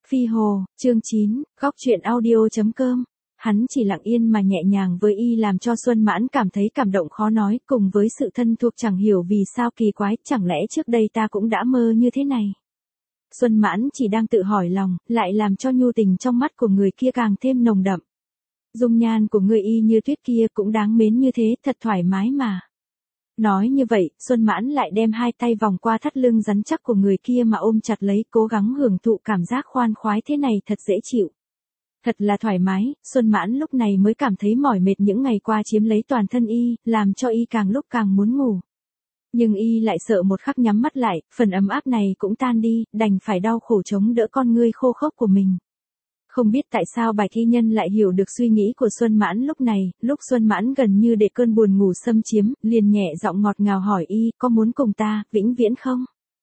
Phi Hồ, chương 9, góc truyện audio.com. Hắn chỉ lặng yên mà nhẹ nhàng với y làm cho Xuân Mãn cảm thấy cảm động khó nói, cùng với sự thân thuộc chẳng hiểu vì sao kỳ quái, chẳng lẽ trước đây ta cũng đã mơ như thế này. Xuân Mãn chỉ đang tự hỏi lòng, lại làm cho nhu tình trong mắt của người kia càng thêm nồng đậm. Dung nhan của người y như tuyết kia cũng đáng mến như thế, thật thoải mái mà. Nói như vậy, Xuân Mãn lại đem hai tay vòng qua thắt lưng rắn chắc của người kia mà ôm chặt lấy, cố gắng hưởng thụ cảm giác khoan khoái thế này thật dễ chịu. Thật là thoải mái, Xuân Mãn lúc này mới cảm thấy mỏi mệt những ngày qua chiếm lấy toàn thân y, làm cho y càng lúc càng muốn ngủ. Nhưng y lại sợ một khắc nhắm mắt lại, phần ấm áp này cũng tan đi, đành phải đau khổ chống đỡ con ngươi khô khốc của mình. Không biết tại sao Bạch Y Nhân lại hiểu được suy nghĩ của Xuân Mãn lúc này, lúc Xuân Mãn gần như để cơn buồn ngủ xâm chiếm, liền nhẹ giọng ngọt ngào hỏi y, có muốn cùng ta, vĩnh viễn không?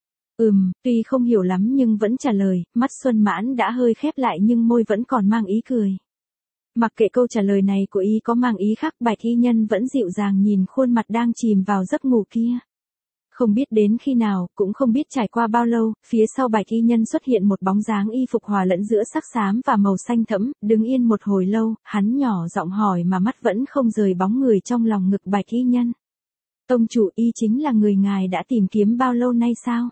Tuy không hiểu lắm nhưng vẫn trả lời, mắt Xuân Mãn đã hơi khép lại nhưng môi vẫn còn mang ý cười. Mặc kệ câu trả lời này của y có mang ý khác, Bạch Y Nhân vẫn dịu dàng nhìn khuôn mặt đang chìm vào giấc ngủ kia. Không biết đến khi nào, cũng không biết trải qua bao lâu, phía sau Bạch Y Nhân xuất hiện một bóng dáng y phục hòa lẫn giữa sắc xám và màu xanh thẫm, đứng yên một hồi lâu, hắn nhỏ giọng hỏi mà mắt vẫn không rời bóng người trong lòng ngực Bạch Y Nhân. Tông chủ, y chính là người ngài đã tìm kiếm bao lâu nay sao?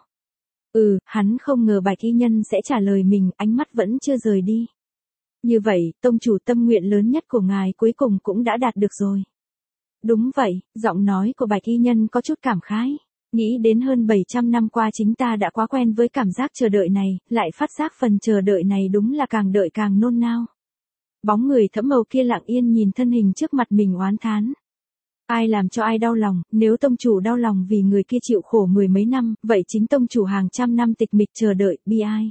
Hắn không ngờ Bạch Y Nhân sẽ trả lời mình, ánh mắt vẫn chưa rời đi. Như vậy, tông chủ, tâm nguyện lớn nhất của ngài cuối cùng cũng đã đạt được rồi. Đúng vậy, giọng nói của Bạch Y Nhân có chút cảm khái. Nghĩ đến hơn 700 năm qua chính ta đã quá quen với cảm giác chờ đợi này, lại phát giác phần chờ đợi này đúng là càng đợi càng nôn nao. Bóng người thẫm màu kia lặng yên nhìn thân hình trước mặt mình oán thán. Ai làm cho ai đau lòng, nếu tông chủ đau lòng vì người kia chịu khổ mười mấy năm, vậy chính tông chủ hàng trăm năm tịch mịch chờ đợi, bi ai.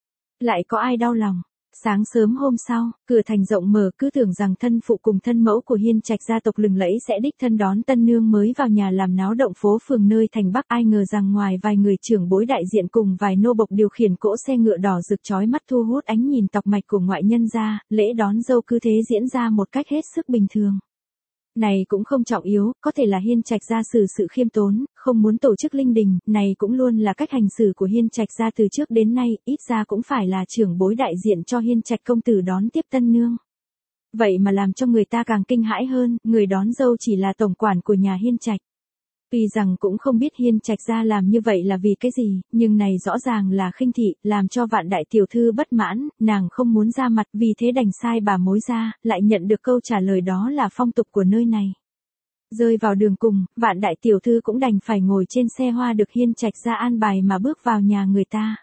Lại có ai đau lòng? Sáng sớm hôm sau, cửa thành rộng mở, cứ tưởng rằng thân phụ cùng thân mẫu của Hiên Trạch gia tộc lừng lẫy sẽ đích thân đón tân nương mới vào nhà làm náo động phố phường nơi thành Bắc, ai ngờ rằng ngoài vài người trưởng bối đại diện cùng vài nô bộc điều khiển cỗ xe ngựa đỏ rực chói mắt thu hút ánh nhìn tọc mạch của ngoại nhân ra, lễ đón dâu cứ thế diễn ra một cách hết sức bình thường. Này cũng không trọng yếu, có thể là Hiên Trạch gia xử sự khiêm tốn, không muốn tổ chức linh đình, này cũng luôn là cách hành xử của Hiên Trạch gia từ trước đến nay, ít ra cũng phải là trưởng bối đại diện cho Hiên Trạch công tử đón tiếp tân nương. Vậy mà làm cho người ta càng kinh hãi hơn, người đón dâu chỉ là tổng quản của nhà Hiên Trạch. Tuy rằng cũng không biết Hiên Trạch gia làm như vậy là vì cái gì, nhưng này rõ ràng là khinh thị, làm cho Vạn đại tiểu thư bất mãn, nàng không muốn ra mặt, vì thế đành sai bà mối ra, lại nhận được câu trả lời đó là phong tục của nơi này. Rơi vào đường cùng, Vạn đại tiểu thư cũng đành phải ngồi trên xe hoa được Hiên Trạch gia an bài mà bước vào nhà người ta.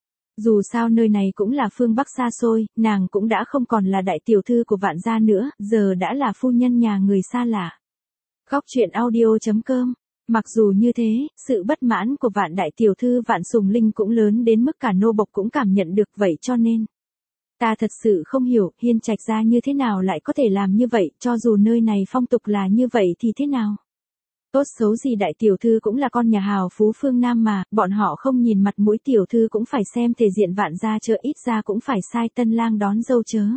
Dù sao nơi này cũng là phương Bắc xa xôi, nàng cũng đã không còn là đại tiểu thư của Vạn gia nữa, giờ đã là phu nhân nhà người xa lạ. Góc truyện audio.com. Mặc dù như thế, sự bất mãn của Vạn đại tiểu thư Vạn Sùng Linh cũng lớn đến mức cả nô bộc cũng cảm nhận được, vậy cho nên ta thật sự không hiểu, Hiên Trạch gia như thế nào lại có thể làm như vậy, cho dù nơi này phong tục là như vậy thì thế nào? Tốt xấu gì đại tiểu thư cũng là con nhà hào phú phương Nam mà, bọn họ không nhìn mặt mũi tiểu thư cũng phải xem thể diện Vạn gia chớ, ít ra cũng phải sai tân lang đón dâu chớ.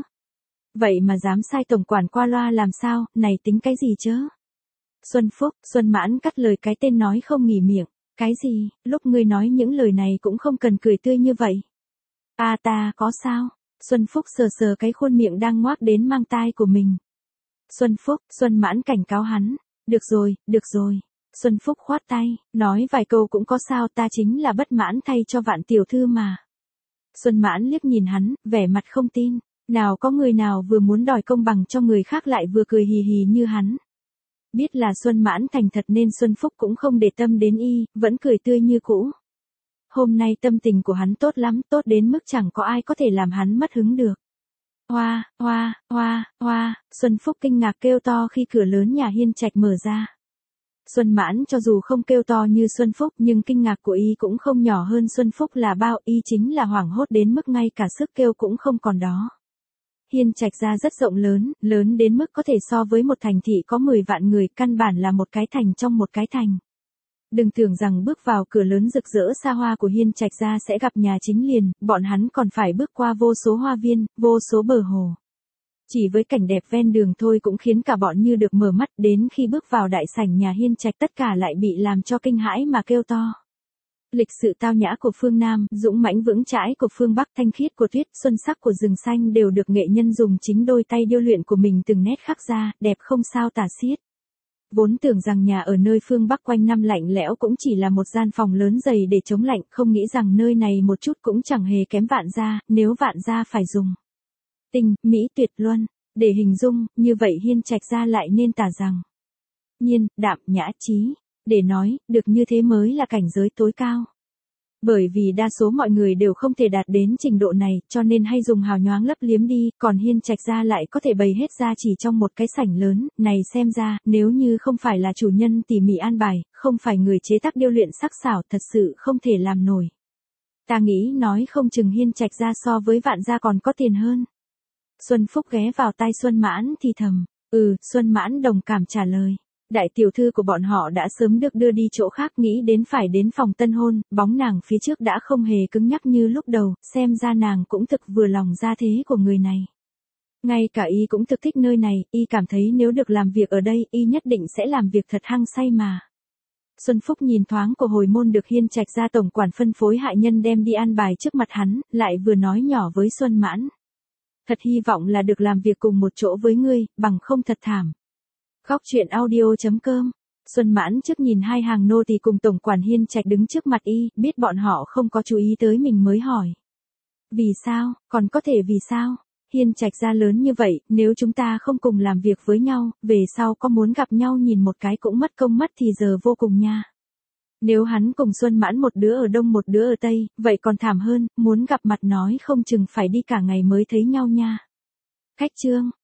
Vậy mà dám sai tổng quản qua loa làm sao, này tính cái gì chớ? Xuân Phúc, Xuân Mãn cắt lời cái tên nói không nghỉ miệng. Cái gì, lúc ngươi nói những lời này cũng không cần cười tươi như vậy. Ta, có sao? Xuân Phúc sờ sờ cái khuôn miệng đang ngoác đến mang tai của mình. Xuân Phúc, Xuân Mãn cảnh cáo hắn. Được rồi. Xuân Phúc khoát tay, nói vài câu cũng có sao, ta chính là bất mãn thay cho Vạn tiểu thư mà. Xuân Mãn liếc nhìn hắn, vẻ mặt không tin. Nào có người nào vừa muốn đòi công bằng cho người khác lại vừa cười hì hì như hắn. Biết là Xuân Mãn thành thật nên Xuân Phúc cũng không để tâm đến y, vẫn cười tươi như cũ. Hôm nay tâm tình của hắn tốt lắm, tốt đến mức chẳng có ai có thể làm hắn mất hứng được. Hoa, Xuân Phúc kinh ngạc kêu to khi cửa lớn nhà Hiên Trạch mở ra. Xuân Mãn cho dù không kêu to như Xuân Phúc nhưng kinh ngạc của y cũng không nhỏ hơn Xuân Phúc là bao, y chính là hoảng hốt đến mức ngay cả sức kêu cũng không còn đó. Hiên Trạch gia rất rộng lớn đến mức có thể so với một thành thị có 10 vạn người, căn bản là một cái thành trong một cái thành. Đừng tưởng rằng bước vào cửa lớn rực rỡ xa hoa của Hiên Trạch gia sẽ gặp nhà chính liền, bọn hắn còn phải bước qua vô số hoa viên, vô số bờ hồ. Chỉ với cảnh đẹp ven đường thôi cũng khiến cả bọn như được mở mắt, đến khi bước vào đại sảnh nhà Hiên Trạch tất cả lại bị làm cho kinh hãi mà kêu to. Lịch sự tao nhã của phương Nam, dũng mãnh vững chãi của phương Bắc, thanh khiết của tuyết, xuân sắc của rừng xanh đều được nghệ nhân dùng chính đôi tay điêu luyện của mình từng nét khắc ra, đẹp không sao tả xiết. Vốn tưởng rằng nhà ở nơi phương Bắc quanh năm lạnh lẽo cũng chỉ là một gian phòng lớn dày để chống lạnh, không nghĩ rằng nơi này một chút cũng chẳng hề kém Vạn Gia, nếu Vạn Gia phải dùng tinh, mỹ tuyệt luân để hình dung, như vậy Hiên Trạch Gia lại nên tả rằng nhiên, đạm, nhã, trí, để nói, được như thế mới là cảnh giới tối cao. Bởi vì đa số mọi người đều không thể đạt đến trình độ này, cho nên hay dùng hào nhoáng lấp liếm đi, còn Hiên Trạch Gia lại có thể bày hết ra chỉ trong một cái sảnh lớn, này xem ra, nếu như không phải là chủ nhân tỉ mỉ an bài, không phải người chế tác điêu luyện sắc sảo, thật sự không thể làm nổi. Ta nghĩ nói không chừng Hiên Trạch Gia so với Vạn Gia còn có tiền hơn. Xuân Phúc ghé vào tai Xuân Mãn thì thầm, Xuân Mãn đồng cảm trả lời. Đại tiểu thư của bọn họ đã sớm được đưa đi chỗ khác, nghĩ đến phải đến phòng tân hôn, bóng nàng phía trước đã không hề cứng nhắc như lúc đầu, xem ra nàng cũng thực vừa lòng gia thế của người này. Ngay cả y cũng thực thích nơi này, y cảm thấy nếu được làm việc ở đây, y nhất định sẽ làm việc thật hăng say mà. Xuân Phúc nhìn thoáng của hồi môn được Hiên Trạch Gia tổng quản phân phối hạ nhân đem đi an bài trước mặt hắn, lại vừa nói nhỏ với Xuân Mãn. Thật hy vọng là được làm việc cùng một chỗ với ngươi, bằng không thật thảm. Góc truyện audio.com. Xuân Mãn trước nhìn hai hàng nô tỳ cùng tổng quản Hiên Trạch đứng trước mặt y, biết bọn họ không có chú ý tới mình mới hỏi. Vì sao, còn có thể vì sao? Hiên Trạch Gia lớn như vậy, nếu chúng ta không cùng làm việc với nhau, về sau có muốn gặp nhau nhìn một cái cũng mất công mất thì giờ vô cùng nha. Nếu hắn cùng Xuân Mãn một đứa ở Đông một đứa ở Tây, vậy còn thảm hơn, muốn gặp mặt nói không chừng phải đi cả ngày mới thấy nhau nha. Khách trương.